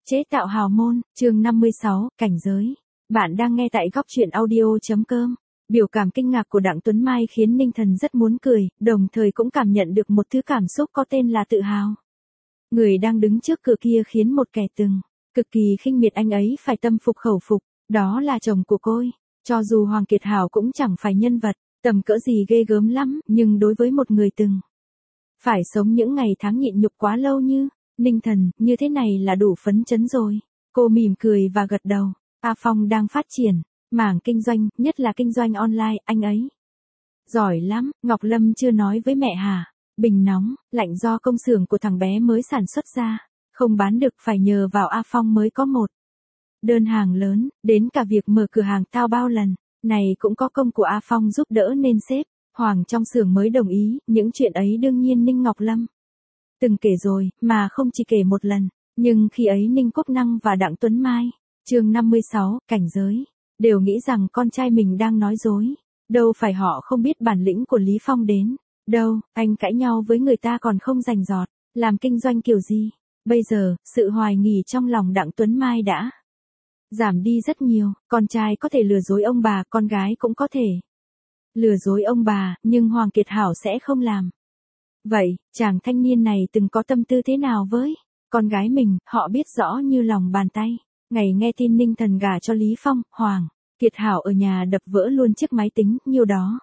Chế tạo hào môn, chương 56, cảnh giới. Bạn đang nghe tại góc truyện audio.com. Biểu cảm kinh ngạc của Đặng Tuấn Mai khiến Ninh Thần rất muốn cười, đồng thời cũng cảm nhận được một thứ cảm xúc có tên là tự hào. Người đang đứng trước cửa kia khiến một kẻ từng cực kỳ khinh miệt anh ấy phải tâm phục khẩu phục, đó là chồng của cô. Cho dù Hoàng Kiệt Hảo cũng chẳng phải nhân vật tầm cỡ gì ghê gớm lắm, nhưng đối với một người từng phải sống những ngày tháng nhịn nhục quá lâu như Ninh Thần, như thế này là đủ phấn chấn rồi. Cô mỉm cười và gật đầu. A Phong đang phát triển mảng kinh doanh, nhất là kinh doanh online, anh ấy giỏi lắm. Ngọc Lâm chưa nói với mẹ hả? Bình nóng, lạnh do công xưởng của thằng bé mới sản xuất ra, không bán được, phải nhờ vào A Phong mới có một đơn hàng lớn, đến cả việc mở cửa hàng thao bao lần này cũng có công của A Phong giúp đỡ nên sếp Hoàng trong xưởng mới đồng ý. Những chuyện ấy đương nhiên Ninh Ngọc Lâm từng kể rồi, mà không chỉ kể một lần, nhưng khi ấy Ninh Quốc Năng và Đặng Tuấn Mai, chương 56, cảnh giới, đều nghĩ rằng con trai mình đang nói dối. Đâu phải họ không biết bản lĩnh của Lý Phong đến đâu, anh cãi nhau với người ta còn không rành rọt, làm kinh doanh kiểu gì. Bây giờ, sự hoài nghi trong lòng Đặng Tuấn Mai đã giảm đi rất nhiều. Con trai có thể lừa dối ông bà, con gái cũng có thể lừa dối ông bà, nhưng Hoàng Kiệt Hảo sẽ không làm. Vậy, chàng thanh niên này từng có tâm tư thế nào với con gái mình, họ biết rõ như lòng bàn tay. Ngày nghe tin Ninh Thần gả cho Lý Phong, Hoàng Kiệt Hảo ở nhà đập vỡ luôn chiếc máy tính, nhiêu đó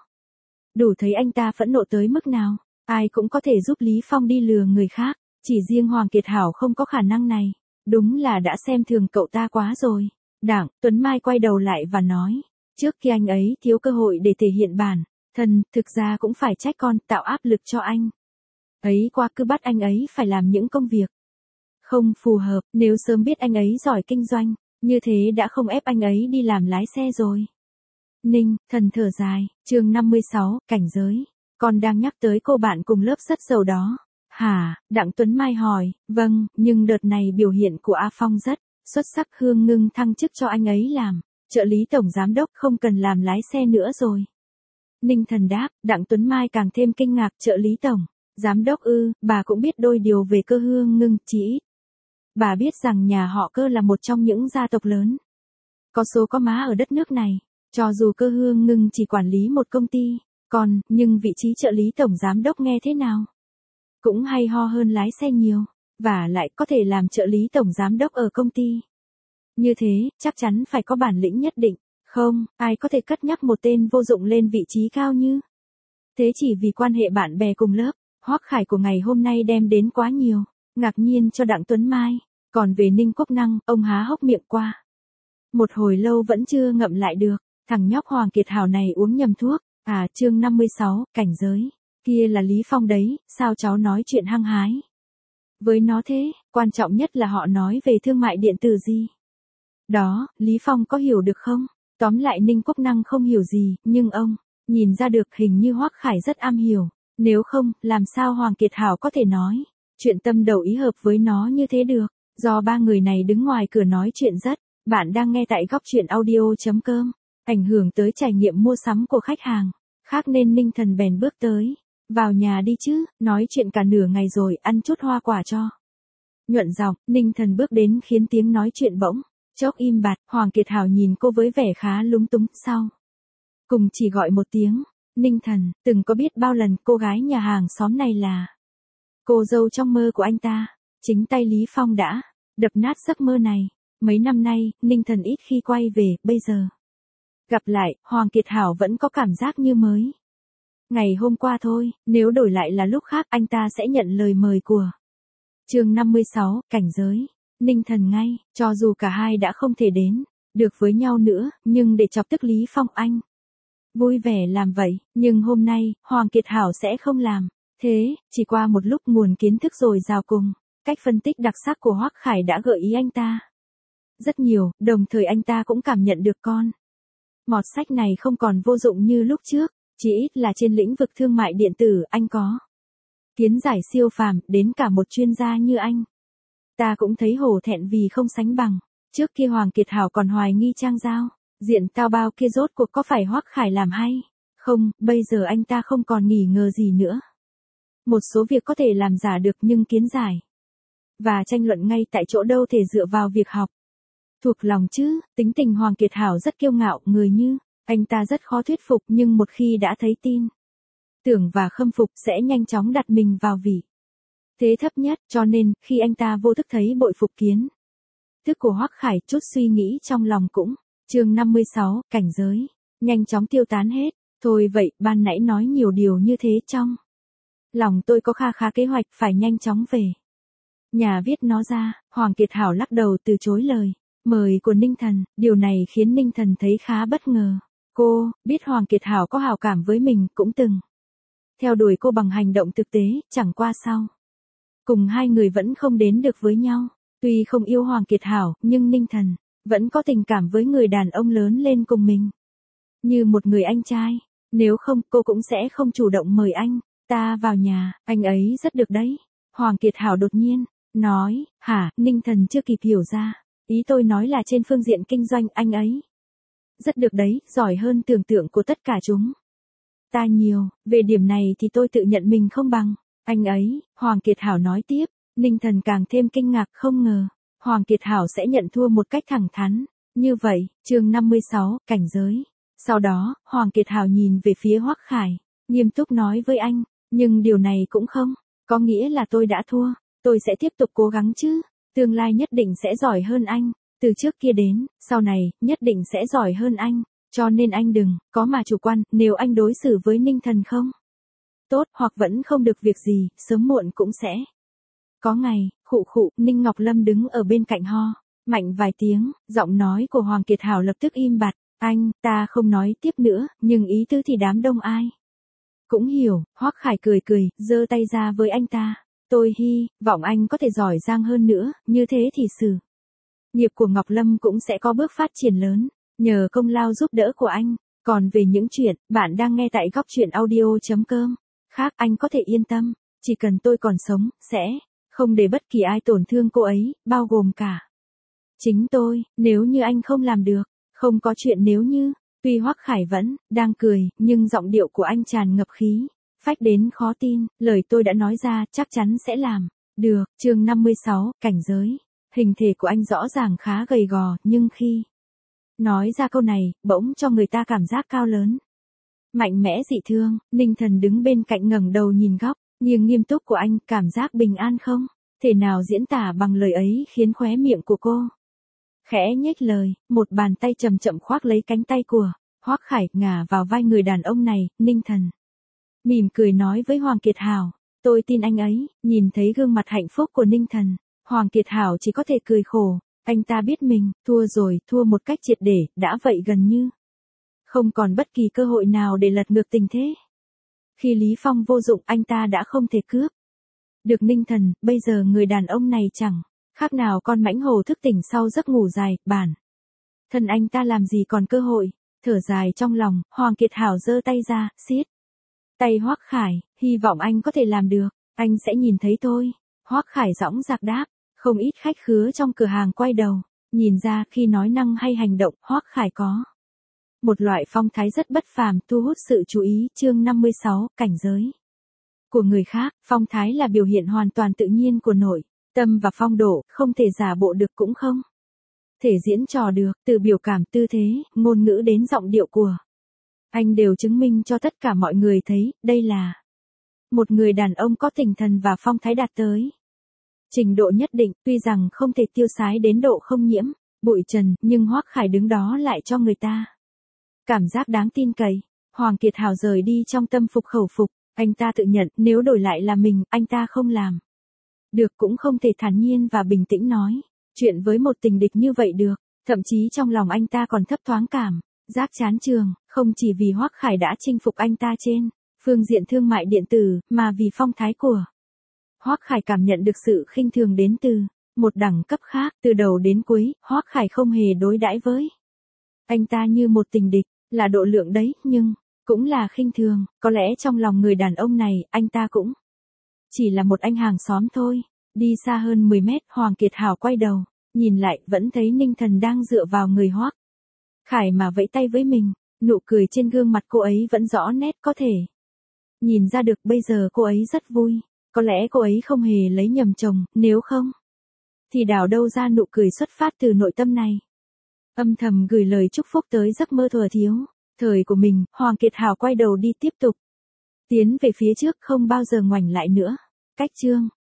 đủ thấy anh ta phẫn nộ tới mức nào. Ai cũng có thể giúp Lý Phong đi lừa người khác, chỉ riêng Hoàng Kiệt Hảo không có khả năng này. Đúng là đã xem thường cậu ta quá rồi. Đặng Tuấn Mai quay đầu lại và nói, trước khi anh ấy thiếu cơ hội để thể hiện bản thân, thực ra cũng phải trách con tạo áp lực cho anh ấy quá, cứ bắt anh ấy phải làm những công việc không phù hợp. Nếu sớm biết anh ấy giỏi kinh doanh, như thế đã không ép anh ấy đi làm lái xe rồi. Ninh Thần thở dài, chương 56, cảnh giới. Con đang nhắc tới cô bạn cùng lớp rất giàu đó hả? Đặng Tuấn Mai hỏi. Vâng, nhưng đợt này biểu hiện của A Phong rất xuất sắc, Hương Ngưng thăng chức cho anh ấy làm trợ lý tổng giám đốc, không cần làm lái xe nữa rồi. Ninh Thần đáp. Đặng Tuấn Mai càng thêm kinh ngạc, trợ lý tổng giám đốc ư? Bà cũng biết đôi điều về Cơ Hương Ngưng, chỉ ít bà biết rằng nhà họ Cơ là một trong những gia tộc lớn có số có má ở đất nước này. Cho dù Cơ Hương Ngưng chỉ quản lý một công ty còn, nhưng vị trí trợ lý tổng giám đốc nghe thế nào cũng hay ho hơn lái xe nhiều, và lại có thể làm trợ lý tổng giám đốc ở công ty như thế, chắc chắn phải có bản lĩnh nhất định. Không ai có thể cất nhắc một tên vô dụng lên vị trí cao như thế chỉ vì quan hệ bạn bè cùng lớp. Hoắc Khải của ngày hôm nay đem đến quá nhiều ngạc nhiên cho Đặng Tuấn Mai. Còn về Ninh Quốc Năng, ông há hốc miệng qua một hồi lâu vẫn chưa ngậm lại được. Thằng nhóc Hoàng Kiệt Hảo này uống nhầm thuốc à? Chương 56, cảnh giới. Kia là Lý Phong đấy, sao cháu nói chuyện hăng hái với nó thế? Quan trọng nhất là họ nói về thương mại điện tử gì đó, Lý Phong có hiểu được không? Tóm lại Ninh Quốc Năng không hiểu gì, nhưng ông nhìn ra được hình như Hoắc Khải rất am hiểu. Nếu không, làm sao Hoàng Kiệt Hảo có thể nói chuyện tâm đầu ý hợp với nó như thế được? Do ba người này đứng ngoài cửa nói chuyện rất. Bạn đang nghe tại góc truyện audio.com. Ảnh hưởng tới trải nghiệm mua sắm của khách hàng khác nên Ninh Thần bèn bước tới. Vào nhà đi chứ, nói chuyện cả nửa ngày rồi, ăn chút hoa quả cho nhuận giọng. Ninh Thần bước đến khiến tiếng nói chuyện bỗng chốc im bặt. Hoàng Kiệt Hảo nhìn cô với vẻ khá lúng túng, sau cùng chỉ gọi một tiếng Ninh Thần. Từng có biết bao lần cô gái nhà hàng xóm này là cô dâu trong mơ của anh ta. Chính tay Lý Phong đã đập nát giấc mơ này. Mấy năm nay, Ninh Thần ít khi quay về, bây giờ gặp lại, Hoàng Kiệt Hảo vẫn có cảm giác như mới ngày hôm qua thôi. Nếu đổi lại là lúc khác, anh ta sẽ nhận lời mời của chương 56, cảnh giới. Ninh Thần ngay, cho dù cả hai đã không thể đến được với nhau nữa, nhưng để chọc tức Lý Phong anh vui vẻ làm vậy. Nhưng hôm nay, Hoàng Kiệt Hảo sẽ không làm thế. Chỉ qua một lúc, nguồn kiến thức dồi dào cùng cách phân tích đặc sắc của Hoắc Khải đã gợi ý anh ta rất nhiều, đồng thời anh ta cũng cảm nhận được con mọt sách này không còn vô dụng như lúc trước. Chỉ ít là trên lĩnh vực thương mại điện tử, anh có kiến giải siêu phàm, đến cả một chuyên gia như anh ta cũng thấy hổ thẹn vì không sánh bằng. Trước kia Hoàng Kiệt Hảo còn hoài nghi trang giao diện tao bao kia rốt cuộc có phải Hoắc Khải làm hay không, bây giờ anh ta không còn nghi ngờ gì nữa. Một số việc có thể làm giả được, nhưng kiến giải và tranh luận ngay tại chỗ đâu thể dựa vào việc học. Thuộc lòng chứ, tính tình Hoàng Kiệt Hảo rất kiêu ngạo, người như anh ta rất khó thuyết phục, nhưng một khi đã thấy tin tưởng và khâm phục sẽ nhanh chóng đặt mình vào vị thế thấp nhất, cho nên khi anh ta vô thức thấy bội phục kiến thức của Hoắc Khải, chút suy nghĩ trong lòng cũng. Chương 56, cảnh giới nhanh chóng tiêu tán hết. Thôi vậy, ban nãy nói nhiều điều như thế trong lòng tôi có kha khá kế hoạch phải nhanh chóng về nhà viết nó ra. Hoàng Kiệt Hảo lắc đầu từ chối lời mời của Ninh Thần, điều này khiến Ninh Thần thấy khá bất ngờ. Cô biết Hoàng Kiệt Hảo có hảo cảm với mình, cũng từng theo đuổi cô bằng hành động thực tế, chẳng qua sau cùng hai người vẫn không đến được với nhau. Tuy không yêu Hoàng Kiệt Hảo, nhưng Ninh Thần vẫn có tình cảm với người đàn ông lớn lên cùng mình như một người anh trai. Nếu không, cô cũng sẽ không chủ động mời anh ta vào nhà. Anh ấy rất được đấy. Hoàng Kiệt Hảo đột nhiên nói. Hả? Ninh Thần chưa kịp hiểu ra. Ý tôi nói là trên phương diện kinh doanh anh ấy rất được đấy, giỏi hơn tưởng tượng của tất cả chúng ta nhiều. Về điểm này thì tôi tự nhận mình không bằng anh ấy. Hoàng Kiệt Hảo nói tiếp. Ninh Thần càng thêm kinh ngạc, không ngờ Hoàng Kiệt Hảo sẽ nhận thua một cách thẳng thắn như vậy. Chương 56, cảnh giới. Sau đó, Hoàng Kiệt Hảo nhìn về phía Hoắc Khải, nghiêm túc nói với anh, nhưng điều này cũng không có nghĩa là tôi đã thua. Tôi sẽ tiếp tục cố gắng chứ. Tương lai nhất định sẽ giỏi hơn anh. Từ trước kia đến sau này, nhất định sẽ giỏi hơn anh. Cho nên anh đừng có mà chủ quan. Nếu anh đối xử với Ninh Thần không tốt, hoặc vẫn không được việc gì, sớm muộn cũng sẽ có ngày. Khụ khụ. Ninh Ngọc Lâm đứng ở bên cạnh ho mạnh vài tiếng. Giọng nói của Hoàng Kiệt Hảo lập tức im bặt. Anh ta không nói tiếp nữa, nhưng ý tứ thì đám đông ai cũng hiểu. Hoắc Khải cười cười, giơ tay ra với anh ta. Tôi hy vọng anh có thể giỏi giang hơn nữa, như thế thì sự nghiệp của Ngọc Lâm cũng sẽ có bước phát triển lớn, nhờ công lao giúp đỡ của anh. Còn về những chuyện bạn đang nghe tại góc truyện audio.com khác, anh có thể yên tâm, chỉ cần tôi còn sống, sẽ không để bất kỳ ai tổn thương cô ấy, bao gồm cả chính tôi. Nếu như anh không làm được, không có chuyện nếu như. Tuy Hoắc Khải vẫn đang cười, nhưng giọng điệu của anh tràn ngập khí phách đến khó tin. Lời tôi đã nói ra chắc chắn sẽ làm được. Chương 56, cảnh giới. Hình thể của anh rõ ràng khá gầy gò, nhưng khi nói ra câu này, bỗng cho người ta cảm giác cao lớn, mạnh mẽ dị thương. Ninh Thần đứng bên cạnh ngẩng đầu nhìn góc nghiêng nghiêm túc của anh, cảm giác bình an không thể nào diễn tả bằng lời ấy khiến khóe miệng của cô khẽ nhếch lời. Một bàn tay chậm chậm khoác lấy cánh tay của Hoắc Khải, ngả vào vai người đàn ông này. Ninh Thần mỉm cười nói với Hoàng Kiệt Hảo, tôi tin anh ấy. Nhìn thấy gương mặt hạnh phúc của Ninh Thần, Hoàng Kiệt Hảo chỉ có thể cười khổ. Anh ta biết mình thua rồi, thua một cách triệt để, đã vậy gần như không còn bất kỳ cơ hội nào để lật ngược tình thế. Khi Lý Phong vô dụng, anh ta đã không thể cướp được Ninh Thần. Bây giờ người đàn ông này chẳng khác nào con mãnh hổ thức tỉnh sau giấc ngủ dài. Bản thân anh ta làm gì còn cơ hội. Thở dài trong lòng, Hoàng Kiệt Hảo giơ tay ra, siết tay Hoắc Khải, hy vọng anh có thể làm được. Anh sẽ nhìn thấy thôi. Hoắc Khải dõng dạc đáp. Không ít khách khứa trong cửa hàng quay đầu nhìn ra. Khi nói năng hay hành động, Hoắc Khải có một loại phong thái rất bất phàm, thu hút sự chú ý. Chương 56, cảnh giới của người khác. Phong thái là biểu hiện hoàn toàn tự nhiên của nội tâm và phong độ, không thể giả bộ được, cũng không thể diễn trò được. Từ biểu cảm, tư thế, ngôn ngữ đến giọng điệu của anh đều chứng minh cho tất cả mọi người thấy, đây là một người đàn ông có tinh thần và phong thái đạt tới trình độ nhất định. Tuy rằng không thể tiêu sái đến độ không nhiễm bụi trần, nhưng Hoắc Khải đứng đó lại cho người ta cảm giác đáng tin cậy. Hoàng Kiệt Hảo rời đi trong tâm phục khẩu phục. Anh ta tự nhận, nếu đổi lại là mình, anh ta không làm được, cũng không thể thản nhiên và bình tĩnh nói chuyện với một tình địch như vậy được. Thậm chí trong lòng anh ta còn thấp thoáng cảm giác chán chường, không chỉ vì Hoắc Khải đã chinh phục anh ta trên phương diện thương mại điện tử, mà vì phong thái của Hoắc Khải cảm nhận được sự khinh thường đến từ một đẳng cấp khác. Từ đầu đến cuối, Hoắc Khải không hề đối đãi với anh ta như một tình địch, là độ lượng đấy, nhưng cũng là khinh thường. Có lẽ trong lòng người đàn ông này, anh ta cũng chỉ là một anh hàng xóm thôi. Đi xa hơn 10 mét, Hoàng Kiệt Hảo quay đầu nhìn lại, vẫn thấy Ninh Thần đang dựa vào người Hoắc Khải mà vẫy tay với mình. Nụ cười trên gương mặt cô ấy vẫn rõ nét, có thể nhìn ra được bây giờ cô ấy rất vui. Có lẽ cô ấy không hề lấy nhầm chồng, nếu không thì đào đâu ra nụ cười xuất phát từ nội tâm này. Âm thầm gửi lời chúc phúc tới giấc mơ thuở thiếu thời của mình, Hoàng Kiệt Hào quay đầu đi tiếp tục tiến về phía trước, không bao giờ ngoảnh lại nữa. Cách chương